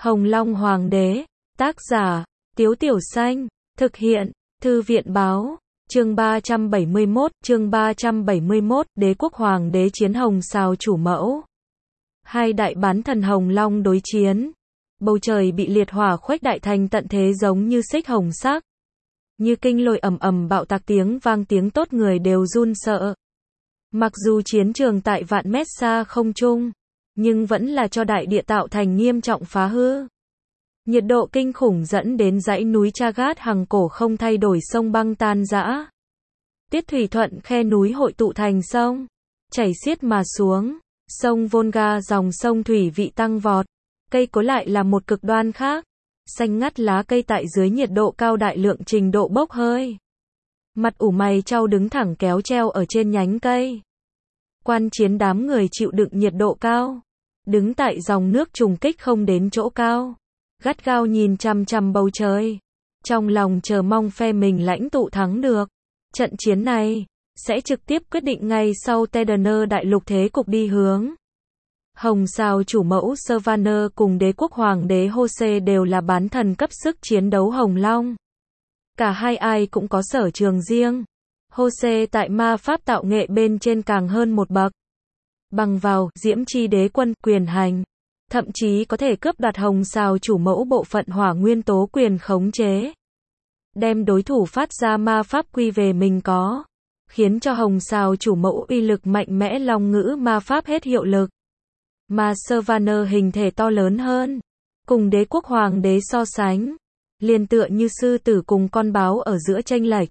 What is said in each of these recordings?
Hồng Long Hoàng đế, tác giả, Tiếu Tiểu Xanh, thực hiện, Thư viện Báo, chương 371, Đế quốc Hoàng đế chiến Hồng Sào chủ mẫu. Hai đại bán thần Hồng Long đối chiến. Bầu trời bị liệt hỏa khuếch đại thành tận thế giống như xích hồng sắc. Như kinh lôi ầm ầm bạo tạc tiếng vang tiếng tốt người đều run sợ. Mặc dù chiến trường tại vạn mét xa không trung, nhưng vẫn là cho đại địa tạo thành nghiêm trọng phá hư. Nhiệt độ kinh khủng dẫn đến dãy núi Chagat hằng cổ không thay đổi sông băng tan rã. Tiết thủy thuận khe núi hội tụ thành sông, chảy xiết mà xuống. Sông Volga dòng sông thủy vị tăng vọt. Cây cối lại là một cực đoan khác. Xanh ngắt lá cây tại dưới nhiệt độ cao đại lượng trình độ bốc hơi. Mặt ủ mày chau đứng thẳng kéo treo ở trên nhánh cây. Quan chiến đám người chịu đựng nhiệt độ cao. Đứng tại dòng nước trùng kích không đến chỗ cao. Gắt gao nhìn chằm chằm bầu trời. Trong lòng chờ mong phe mình lãnh tụ thắng được. Trận chiến này sẽ trực tiếp quyết định ngay sau Tedaner đại lục thế cục đi hướng. Hồng Sào chủ mẫu Sylvaner cùng đế quốc hoàng đế Hose đều là bán thần cấp sức chiến đấu Hồng Long. Cả hai ai cũng có sở trường riêng. Hose tại ma pháp tạo nghệ bên trên càng hơn một bậc. Bằng vào diễm chi đế quân quyền hành, thậm chí có thể cướp đoạt Hồng Sào chủ mẫu bộ phận hỏa nguyên tố quyền khống chế. Đem đối thủ phát ra ma pháp quy về mình có. Khiến cho Hồng Sào chủ mẫu uy lực mạnh mẽ long ngữ ma pháp hết hiệu lực. Mà Sylvaner hình thể to lớn hơn. Cùng đế quốc hoàng đế so sánh. Liền tựa như sư tử cùng con báo ở giữa chênh lệch.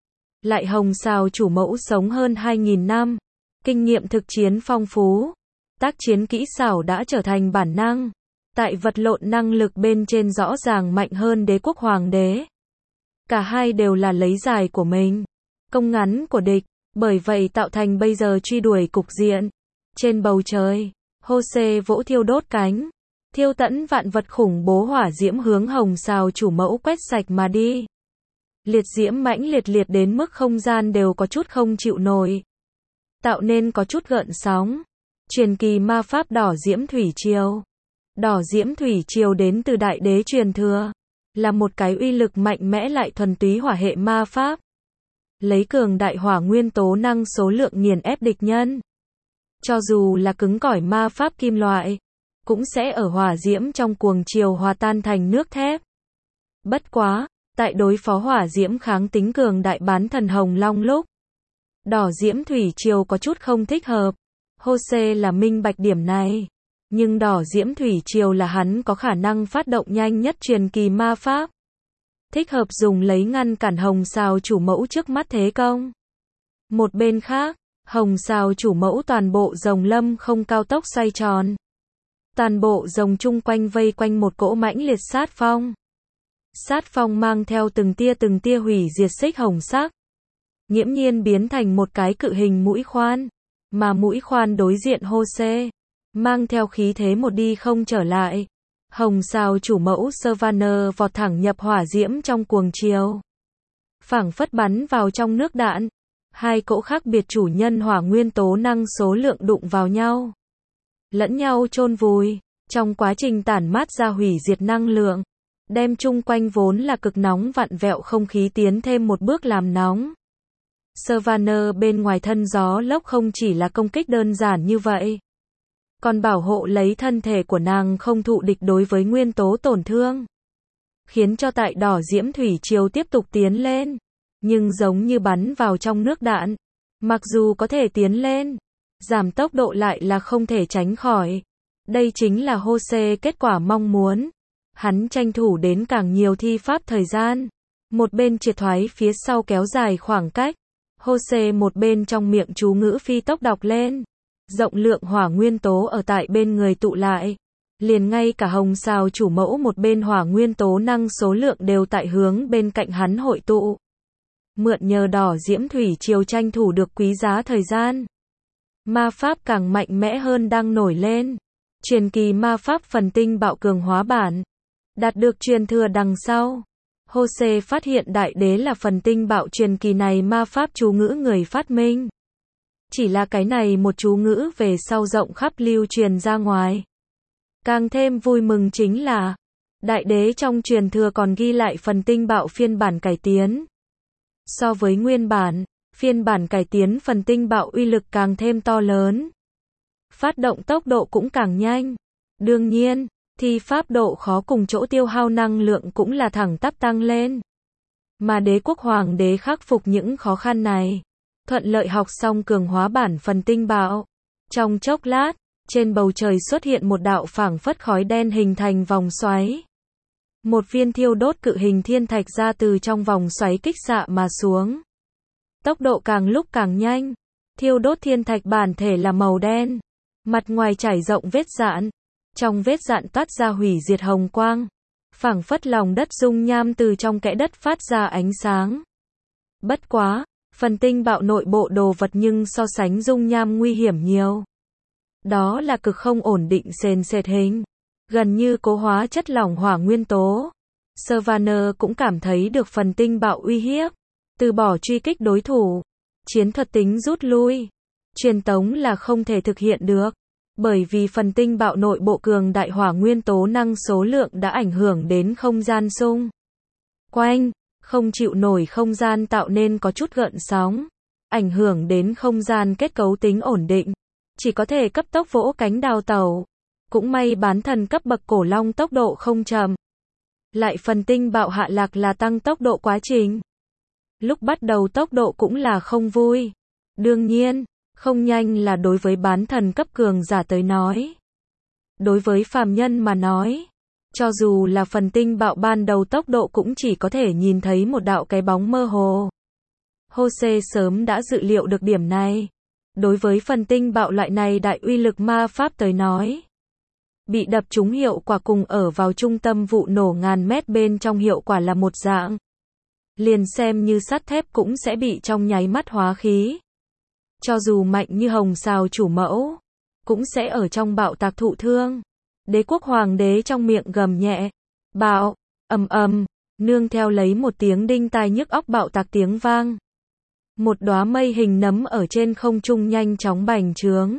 Lại Hồng Sào chủ mẫu sống hơn 2.000 năm. Kinh nghiệm thực chiến phong phú. Tác chiến kỹ xảo đã trở thành bản năng. Tại vật lộn năng lực bên trên rõ ràng mạnh hơn đế quốc hoàng đế. Cả hai đều là lấy dài của mình. Công ngắn của địch. Bởi vậy tạo thành bây giờ truy đuổi cục diện. Trên bầu trời. Hose vỗ thiêu đốt cánh. Thiêu tẫn vạn vật khủng bố hỏa diễm hướng Hồng Sào chủ mẫu quét sạch mà đi. Liệt diễm mãnh liệt đến mức không gian đều có chút không chịu nổi. Tạo nên có chút gợn sóng. Truyền kỳ ma pháp đỏ diễm thủy triều. Đỏ diễm thủy triều đến từ đại đế truyền thừa. Là một cái uy lực mạnh mẽ lại thuần túy hỏa hệ ma pháp. Lấy cường đại hỏa nguyên tố năng số lượng nghiền ép địch nhân. Cho dù là cứng cỏi ma pháp kim loại, cũng sẽ ở hỏa diễm trong cuồng chiều hòa tan thành nước thép. Bất quá, tại đối phó hỏa diễm kháng tính cường đại bán thần Hồng Long lúc, đỏ diễm thủy triều có chút không thích hợp. Hose là minh bạch điểm này. Nhưng đỏ diễm thủy triều là hắn có khả năng phát động nhanh nhất truyền kỳ ma pháp. Thích hợp dùng lấy ngăn cản Hồng Sào chủ mẫu trước mắt thế công. Một bên khác, Hồng Sào chủ mẫu toàn bộ rồng lâm không cao tốc xoay tròn. Toàn bộ rồng chung quanh vây quanh một cỗ mãnh liệt sát phong. Sát phong mang theo từng tia hủy diệt xích hồng sắc. Nghiễm nhiên biến thành một cái cự hình mũi khoan. Mà mũi khoan đối diện Hose. Mang theo khí thế một đi không trở lại. Hồng Sào chủ mẫu Sylvaner vọt thẳng nhập hỏa diễm trong cuồng chiều. Phảng phất bắn vào trong nước đạn. Hai cỗ khác biệt chủ nhân hỏa nguyên tố năng số lượng đụng vào nhau. Lẫn nhau chôn vùi. Trong quá trình tản mát ra hủy diệt năng lượng. Đem chung quanh vốn là cực nóng vặn vẹo không khí tiến thêm một bước làm nóng. Sylvaner bên ngoài thân gió lốc không chỉ là công kích đơn giản như vậy. Còn bảo hộ lấy thân thể của nàng không thụ địch đối với nguyên tố tổn thương. Khiến cho tại đỏ diễm thủy triều tiếp tục tiến lên. Nhưng giống như bắn vào trong nước đạn. Mặc dù có thể tiến lên, giảm tốc độ lại là không thể tránh khỏi. Đây chính là Hose kết quả mong muốn. Hắn tranh thủ đến càng nhiều thi pháp thời gian. Một bên triệt thoái phía sau kéo dài khoảng cách. Hose một bên trong miệng chú ngữ phi tốc đọc lên. Rộng lượng hỏa nguyên tố ở tại bên người tụ lại. Liền ngay cả Hồng Sào chủ mẫu một bên hỏa nguyên tố năng số lượng đều tại hướng bên cạnh hắn hội tụ. Mượn nhờ đỏ diễm thủy triều tranh thủ được quý giá thời gian. Ma pháp càng mạnh mẽ hơn đang nổi lên. Truyền kỳ ma pháp phần tinh bạo cường hóa bản. Đạt được truyền thừa đằng sau. Hose phát hiện đại đế là phần tinh bạo truyền kỳ này ma pháp chú ngữ người phát minh. Chỉ là cái này một chú ngữ về sau rộng khắp lưu truyền ra ngoài. Càng thêm vui mừng chính là, Đại đế trong truyền thừa còn ghi lại phần tinh bạo phiên bản cải tiến. So với nguyên bản, phiên bản cải tiến phần tinh bạo uy lực càng thêm to lớn. Phát động tốc độ cũng càng nhanh. Đương nhiên, thi pháp độ khó cùng chỗ tiêu hao năng lượng cũng là thẳng tắp tăng lên. Mà đế quốc hoàng đế khắc phục những khó khăn này, thuận lợi học xong cường hóa bản phần tinh bạo. Trong chốc lát, trên bầu trời xuất hiện một đạo phảng phất khói đen hình thành vòng xoáy. Một viên thiêu đốt cự hình thiên thạch ra từ trong vòng xoáy kích xạ mà xuống. Tốc độ càng lúc càng nhanh. Thiêu đốt thiên thạch bản thể là màu đen. Mặt ngoài trải rộng vết dạn. Trong vết dạn toát ra hủy diệt hồng quang. Phảng phất lòng đất dung nham từ trong kẽ đất phát ra ánh sáng. Bất quá, phần tinh bạo nội bộ đồ vật nhưng so sánh dung nham nguy hiểm nhiều. Đó là cực không ổn định sền sệt hình. Gần như cố hóa chất lỏng hỏa nguyên tố. Sylvaner cũng cảm thấy được phần tinh bạo uy hiếp. Từ bỏ truy kích đối thủ. Chiến thuật tính rút lui. Truyền tống là không thể thực hiện được. Bởi vì phần tinh bạo nội bộ cường đại hỏa nguyên tố năng số lượng đã ảnh hưởng đến không gian xung quanh, không chịu nổi không gian tạo nên có chút gợn sóng, ảnh hưởng đến không gian kết cấu tính ổn định, chỉ có thể cấp tốc vỗ cánh đào tẩu. Cũng may bán thần cấp bậc cổ long tốc độ không chậm. Lại phần tinh bạo hạ lạc là tăng tốc độ quá trình. Lúc bắt đầu tốc độ cũng là không vui. Đương nhiên, không nhanh là đối với bán thần cấp cường giả tới nói. Đối với phàm nhân mà nói, cho dù là phần tinh bạo ban đầu tốc độ cũng chỉ có thể nhìn thấy một đạo cái bóng mơ hồ. Jose sớm đã dự liệu được điểm này. Đối với phần tinh bạo loại này đại uy lực ma pháp tới nói, bị đập trúng hiệu quả cùng ở vào trung tâm vụ nổ ngàn mét bên trong hiệu quả là một dạng. Liền xem như sắt thép cũng sẽ bị trong nháy mắt hóa khí. Cho dù mạnh như hồng sào chủ mẫu, cũng sẽ ở trong bạo tạc thụ thương. Đế quốc hoàng đế trong miệng gầm nhẹ. Bạo, ầm ầm, nương theo lấy một tiếng đinh tai nhức óc bạo tạc tiếng vang. Một đóa mây hình nấm ở trên không trung nhanh chóng bành trướng.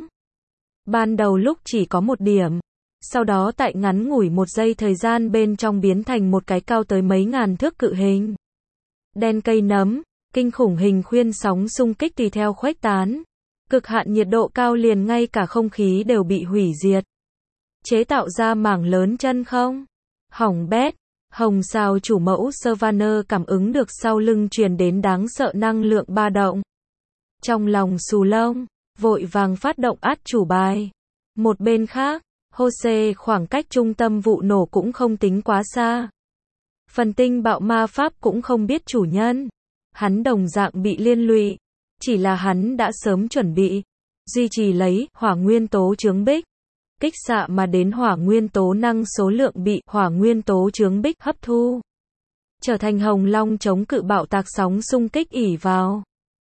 Ban đầu lúc chỉ có một điểm, sau đó tại ngắn ngủi một giây thời gian bên trong biến thành một cái cao tới mấy ngàn thước cự hình. Đen cây nấm, kinh khủng hình khuyên sóng xung kích tùy theo khuếch tán. Cực hạn nhiệt độ cao liền ngay cả không khí đều bị hủy diệt. Chế tạo ra mảng lớn chân không? Hỏng bét. Hồng sao chủ mẫu Sylvaner cảm ứng được sau lưng truyền đến đáng sợ năng lượng ba động. Trong lòng xù lông, vội vàng phát động át chủ bài. Một bên khác, Jose khoảng cách trung tâm vụ nổ cũng không tính quá xa. Phần tinh bạo ma pháp cũng không biết chủ nhân. Hắn đồng dạng bị liên lụy. Chỉ là hắn đã sớm chuẩn bị. Duy trì lấy hỏa nguyên tố chướng bích. Kích xạ mà đến hỏa nguyên tố năng số lượng bị hỏa nguyên tố chướng bích hấp thu. Trở thành hồng long chống cự bạo tạc sóng xung kích ỉ vào.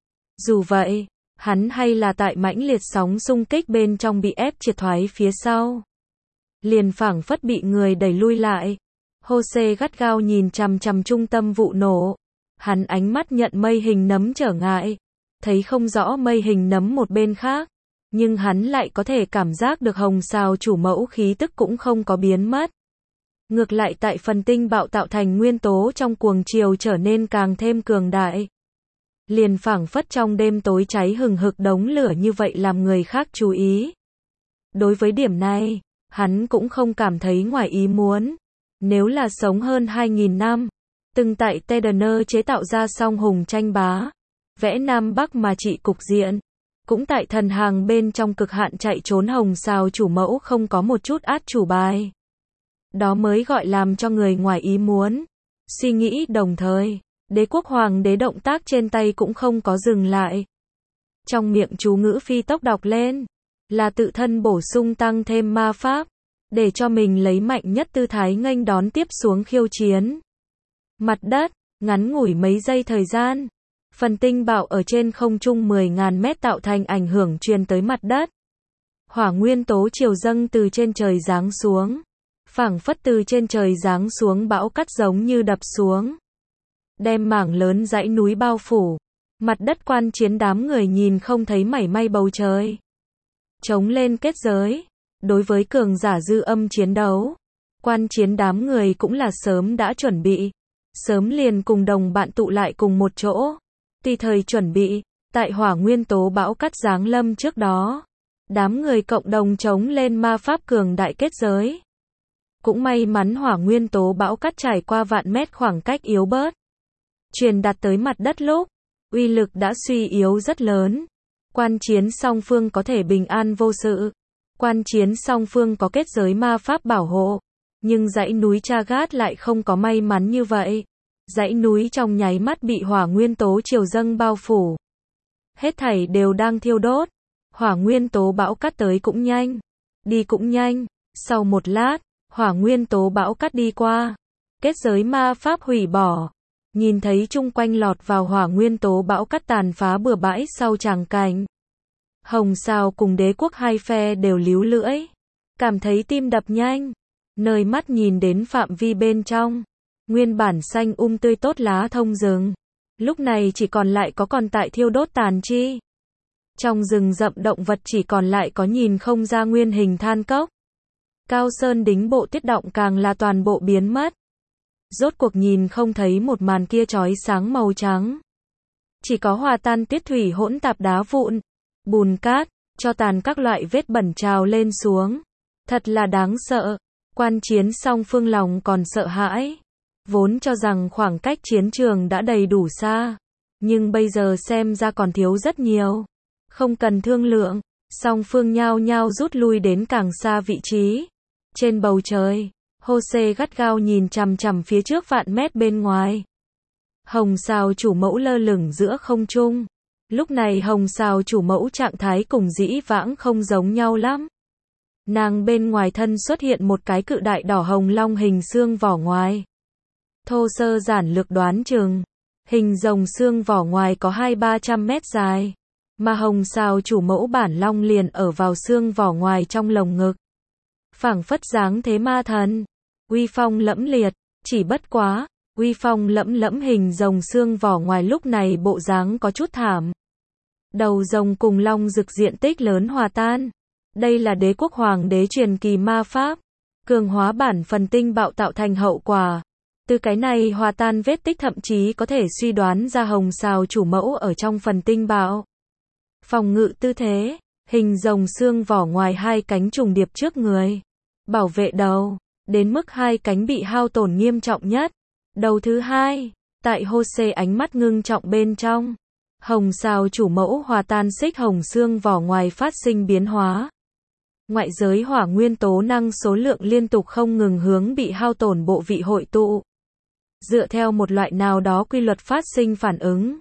Dù vậy, hắn hay là tại mãnh liệt sóng xung kích bên trong bị ép triệt thoái phía sau. Liền phảng phất bị người đẩy lui lại. Jose gắt gao nhìn chằm chằm trung tâm vụ nổ. Hắn ánh mắt nhận mây hình nấm trở ngại. Thấy không rõ mây hình nấm một bên khác. Nhưng hắn lại có thể cảm giác được hồng sao chủ mẫu khí tức cũng không có biến mất. Ngược lại tại phần tinh bạo tạo thành nguyên tố trong cuồng chiều trở nên càng thêm cường đại. Liền phảng phất trong đêm tối cháy hừng hực đống lửa như vậy làm người khác chú ý. Đối với điểm này, hắn cũng không cảm thấy ngoài ý muốn. Nếu là sống hơn 2.000 năm, từng tại Tedener chế tạo ra song hùng tranh bá, vẽ Nam Bắc mà trị cục diện. Cũng tại thần hàng bên trong cực hạn chạy trốn hồng sao chủ mẫu không có một chút át chủ bài. Đó mới gọi làm cho người ngoài ý muốn. Suy nghĩ đồng thời, đế quốc hoàng đế động tác trên tay cũng không có dừng lại. Trong miệng chú ngữ phi tốc đọc lên, là tự thân bổ sung tăng thêm ma pháp, để cho mình lấy mạnh nhất tư thái nghênh đón tiếp xuống khiêu chiến. Mặt đất, ngắn ngủi mấy giây thời gian. Phần tinh bạo ở trên không trung 10.000 mét tạo thành ảnh hưởng truyền tới mặt đất. Hỏa nguyên tố chiều dâng từ trên trời giáng xuống. Phảng phất từ trên trời giáng xuống bão cát giống như đập xuống. Đem mảng lớn dãy núi bao phủ. Mặt đất quan chiến đám người nhìn không thấy mảy may bầu trời. Chống lên kết giới. Đối với cường giả dư âm chiến đấu. Quan chiến đám người cũng là sớm đã chuẩn bị. Sớm liền cùng đồng bạn tụ lại cùng một chỗ. Tùy thời chuẩn bị, tại hỏa nguyên tố bão cát giáng lâm trước đó. Đám người cộng đồng chống lên ma pháp cường đại kết giới. Cũng may mắn hỏa nguyên tố bão cát trải qua vạn mét khoảng cách yếu bớt. Truyền đạt tới mặt đất lúc, uy lực đã suy yếu rất lớn. Quan chiến song phương có thể bình an vô sự. Quan chiến song phương có kết giới ma pháp bảo hộ. Nhưng dãy núi Chagat lại không có may mắn như vậy. Dãy núi trong nháy mắt bị hỏa nguyên tố triều dâng bao phủ. Hết thảy đều đang thiêu đốt. Hỏa nguyên tố bão cát tới cũng nhanh. Đi cũng nhanh. Sau một lát, hỏa nguyên tố bão cát đi qua. Kết giới ma pháp hủy bỏ. Nhìn thấy chung quanh lọt vào hỏa nguyên tố bão cát tàn phá bừa bãi sau tràng cảnh. Hồng Sao cùng đế quốc hai phe đều líu lưỡi. Cảm thấy tim đập nhanh. Nơi mắt nhìn đến phạm vi bên trong. Nguyên bản xanh tươi tốt lá thông rừng. Lúc này chỉ còn lại có còn tại thiêu đốt tàn chi. Trong rừng rậm động vật chỉ còn lại có nhìn không ra nguyên hình than cốc. Cao sơn đính bộ tiết động càng là toàn bộ biến mất. Rốt cuộc nhìn không thấy một màn kia chói sáng màu trắng. Chỉ có hòa tan tiết thủy hỗn tạp đá vụn, bùn cát, cho tàn các loại vết bẩn trào lên xuống. Thật là đáng sợ. Quan chiến song phương lòng còn sợ hãi. Vốn cho rằng khoảng cách chiến trường đã đầy đủ xa. Nhưng bây giờ xem ra còn thiếu rất nhiều. Không cần thương lượng. Song phương nhao nhao rút lui đến càng xa vị trí. Trên bầu trời, Jose gắt gao nhìn chằm chằm phía trước vạn mét bên ngoài. Hồng Sao chủ mẫu lơ lửng giữa không trung. Lúc này Hồng Sao chủ mẫu trạng thái cùng dĩ vãng không giống nhau lắm. Nàng bên ngoài thân xuất hiện một cái cự đại đỏ hồng long hình xương vỏ ngoài. Thô sơ giản lược đoán chừng, hình rồng xương vỏ ngoài có 200-300 mét dài. Mà Hồng Sao chủ mẫu bản long liền ở vào xương vỏ ngoài trong lồng ngực. Phảng phất dáng thế ma thần, uy phong lẫm liệt, chỉ bất quá, uy phong lẫm lẫm hình rồng xương vỏ ngoài lúc này bộ dáng có chút thảm. Đầu rồng cùng long rực diện tích lớn hòa tan. Đây là đế quốc hoàng đế truyền kỳ ma pháp, cường hóa bản phần tinh bạo tạo thành hậu quả. Từ cái này hòa tan vết tích thậm chí có thể suy đoán ra Hồng Sao chủ mẫu ở trong phần tinh bạo. Phòng ngự tư thế, hình rồng xương vỏ ngoài hai cánh trùng điệp trước người. Bảo vệ đầu, đến mức hai cánh bị hao tổn nghiêm trọng nhất. Đầu thứ hai, tại Jose ánh mắt ngưng trọng bên trong. Hồng Sao chủ mẫu hòa tan xích hồng xương vỏ ngoài phát sinh biến hóa. Ngoại giới hỏa nguyên tố năng số lượng liên tục không ngừng hướng bị hao tổn bộ vị hội tụ. Dựa theo một loại nào đó quy luật phát sinh phản ứng.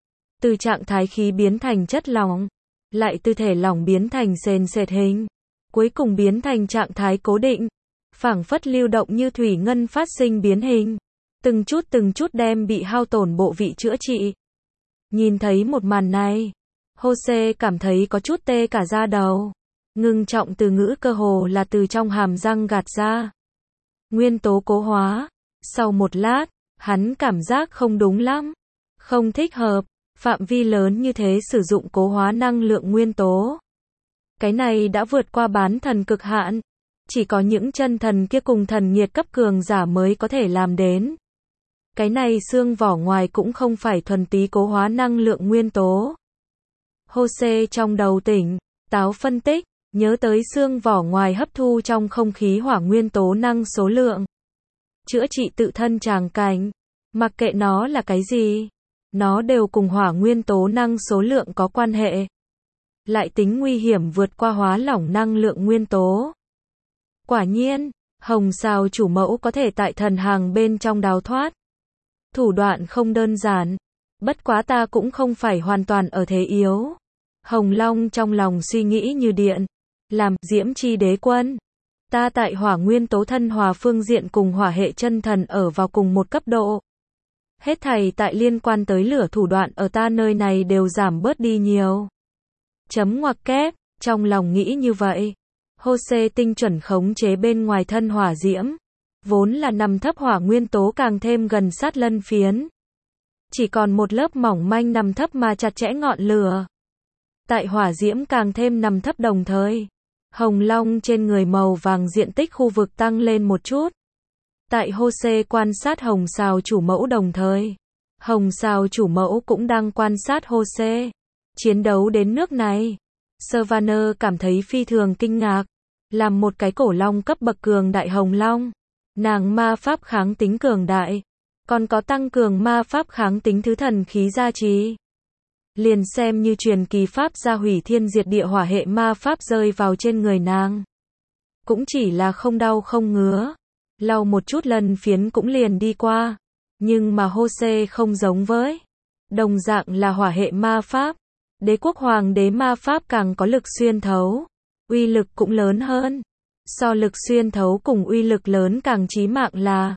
Từ trạng thái khí biến thành chất lỏng, lại từ thể lỏng biến thành sền sệt hình, cuối cùng biến thành trạng thái cố định, phảng phất lưu động như thủy ngân phát sinh biến hình, từng chút đem bị hao tổn bộ vị chữa trị. Nhìn thấy một màn này, Jose cảm thấy có chút tê cả da đầu. Ngưng trọng từ ngữ cơ hồ là từ trong hàm răng gạt ra. Nguyên tố cố hóa. Sau một lát, hắn cảm giác không đúng lắm. Không thích hợp. Phạm vi lớn như thế sử dụng cố hóa năng lượng nguyên tố. Cái này đã vượt qua bán thần cực hạn. Chỉ có những chân thần kia cùng thần nhiệt cấp cường giả mới có thể làm đến. Cái này xương vỏ ngoài cũng không phải thuần túy cố hóa năng lượng nguyên tố. Jose trong đầu tỉnh, táo phân tích, nhớ tới xương vỏ ngoài hấp thu trong không khí hỏa nguyên tố năng số lượng. Chữa trị tự thân tràng cảnh, mặc kệ nó là cái gì, nó đều cùng hỏa nguyên tố năng số lượng có quan hệ. Lại tính nguy hiểm vượt qua hóa lỏng năng lượng nguyên tố. Quả nhiên, Hồng Sao chủ mẫu có thể tại thần hàng bên trong đào thoát. Thủ đoạn không đơn giản, bất quá ta cũng không phải hoàn toàn ở thế yếu. Hồng Long trong lòng suy nghĩ như điện, làm diễm chi đế quân. Ta tại hỏa nguyên tố thân hòa phương diện cùng hỏa hệ chân thần ở vào cùng một cấp độ. Hết thảy tại liên quan tới lửa thủ đoạn ở ta nơi này đều giảm bớt đi nhiều. Chấm ngoặc kép, trong lòng nghĩ như vậy. Jose tinh chuẩn khống chế bên ngoài thân hỏa diễm. Vốn là nằm thấp hỏa nguyên tố càng thêm gần sát lân phiến. Chỉ còn một lớp mỏng manh nằm thấp mà chặt chẽ ngọn lửa. Tại hỏa diễm càng thêm nằm thấp đồng thời. Hồng long trên người màu vàng diện tích khu vực tăng lên một chút. Tại Jose quan sát Hồng Sào chủ mẫu đồng thời, Hồng Sào chủ mẫu cũng đang quan sát Jose. Chiến đấu đến nước này, Savannah cảm thấy phi thường kinh ngạc. Làm một cái cổ long cấp bậc cường đại hồng long, nàng ma pháp kháng tính cường đại, còn có tăng cường ma pháp kháng tính thứ thần khí gia trì. Liền xem như truyền kỳ pháp gia hủy thiên diệt địa hỏa hệ ma pháp rơi vào trên người nàng, cũng chỉ là không đau không ngứa, lau một chút lần phiến cũng liền đi qua. Nhưng mà Jose không giống với, đồng dạng là hỏa hệ ma pháp, đế quốc hoàng đế ma pháp càng có lực xuyên thấu, uy lực cũng lớn hơn. So lực xuyên thấu cùng uy lực lớn càng chí mạng là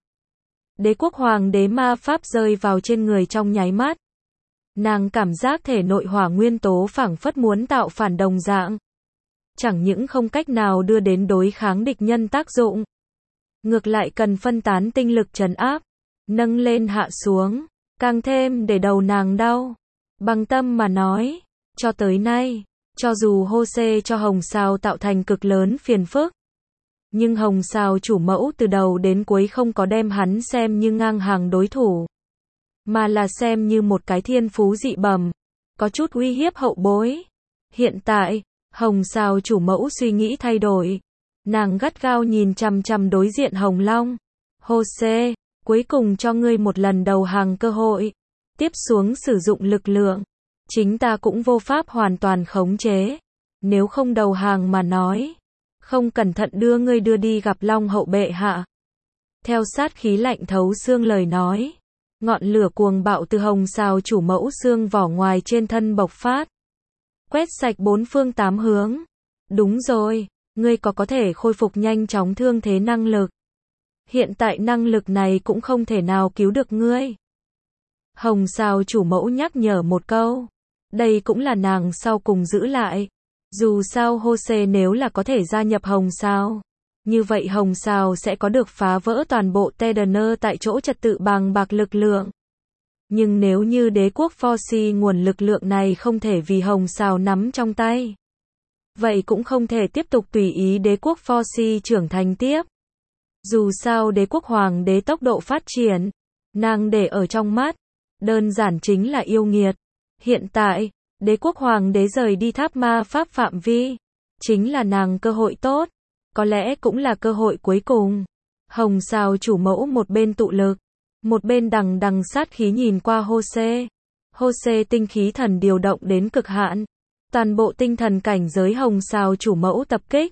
đế quốc hoàng đế ma pháp rơi vào trên người trong nháy mắt, nàng cảm giác thể nội hỏa nguyên tố phảng phất muốn tạo phản đồng dạng, chẳng những không cách nào đưa đến đối kháng địch nhân tác dụng, ngược lại cần phân tán tinh lực trấn áp, nâng lên hạ xuống, càng thêm để đầu nàng đau. Bằng tâm mà nói, cho tới nay, cho dù Jose cho Hồng Sào tạo thành cực lớn phiền phức, nhưng Hồng Sào chủ mẫu từ đầu đến cuối không có đem hắn xem như ngang hàng đối thủ, mà là xem như một cái thiên phú dị bẩm, có chút uy hiếp hậu bối. Hiện tại, Hồng Sào chủ mẫu suy nghĩ thay đổi, nàng gắt gao nhìn chằm chằm đối diện Hồng Long. Jose, cuối cùng cho ngươi một lần đầu hàng cơ hội, tiếp xuống sử dụng lực lượng, chính ta cũng vô pháp hoàn toàn khống chế, nếu không đầu hàng mà nói, không cẩn thận đưa ngươi đưa đi gặp Long hậu bệ hạ. Theo sát khí lạnh thấu xương lời nói, ngọn lửa cuồng bạo từ Hồng Sào chủ mẫu xương vỏ ngoài trên thân bộc phát, quét sạch bốn phương tám hướng. Đúng rồi, ngươi có thể khôi phục nhanh chóng thương thế năng lực. Hiện tại năng lực này cũng không thể nào cứu được ngươi. Hồng Sào chủ mẫu nhắc nhở một câu. Đây cũng là nàng sau cùng giữ lại. Dù sao Jose nếu là có thể gia nhập Hồng Sào, như vậy Hồng Sào sẽ có được phá vỡ toàn bộ Tedener tại chỗ trật tự bàng bạc lực lượng. Nhưng nếu như đế quốc Forci nguồn lực lượng này không thể vì Hồng Sào nắm trong tay, vậy cũng không thể tiếp tục tùy ý đế quốc Forci trưởng thành tiếp. Dù sao đế quốc hoàng đế tốc độ phát triển, nàng để ở trong mắt, đơn giản chính là yêu nghiệt. Hiện tại, đế quốc hoàng đế rời đi tháp ma pháp phạm vi, chính là nàng cơ hội tốt, có lẽ cũng là cơ hội cuối cùng. Hồng Sào chủ mẫu một bên tụ lực, một bên đằng đằng sát khí nhìn qua Jose. Jose tinh khí thần điều động đến cực hạn, toàn bộ tinh thần cảnh giới Hồng Sào chủ mẫu tập kích.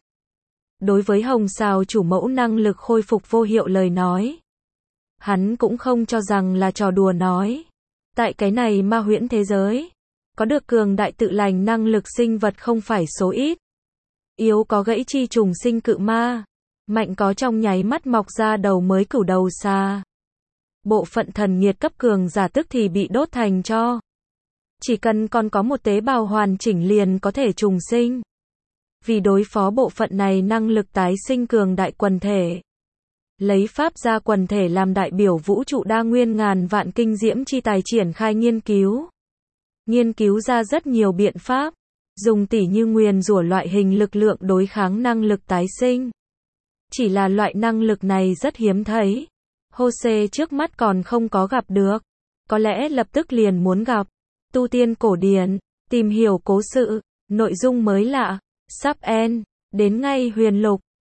Đối với Hồng Sào chủ mẫu năng lực khôi phục vô hiệu lời nói, hắn cũng không cho rằng là trò đùa nói. Tại cái này ma huyễn thế giới, có được cường đại tự lành năng lực sinh vật không phải số ít. Yếu có gãy chi trùng sinh cự ma, mạnh có trong nháy mắt mọc ra đầu mới cửu đầu xà. Bộ phận thần nhiệt cấp cường giả tức thì bị đốt thành tro. Chỉ cần còn có một tế bào hoàn chỉnh liền có thể trùng sinh. Vì đối phó bộ phận này năng lực tái sinh cường đại quần thể, lấy pháp gia quần thể làm đại biểu vũ trụ đa nguyên ngàn vạn kinh diễm chi tài triển khai nghiên cứu. Nghiên cứu ra rất nhiều biện pháp, dùng tỉ như nguyền rủa loại hình lực lượng đối kháng năng lực tái sinh. Chỉ là loại năng lực này rất hiếm thấy. Jose trước mắt còn không có gặp được, có lẽ lập tức liền muốn gặp. Tu tiên cổ điển, tìm hiểu cố sự, nội dung mới lạ, sắp end, đến ngay huyền lục.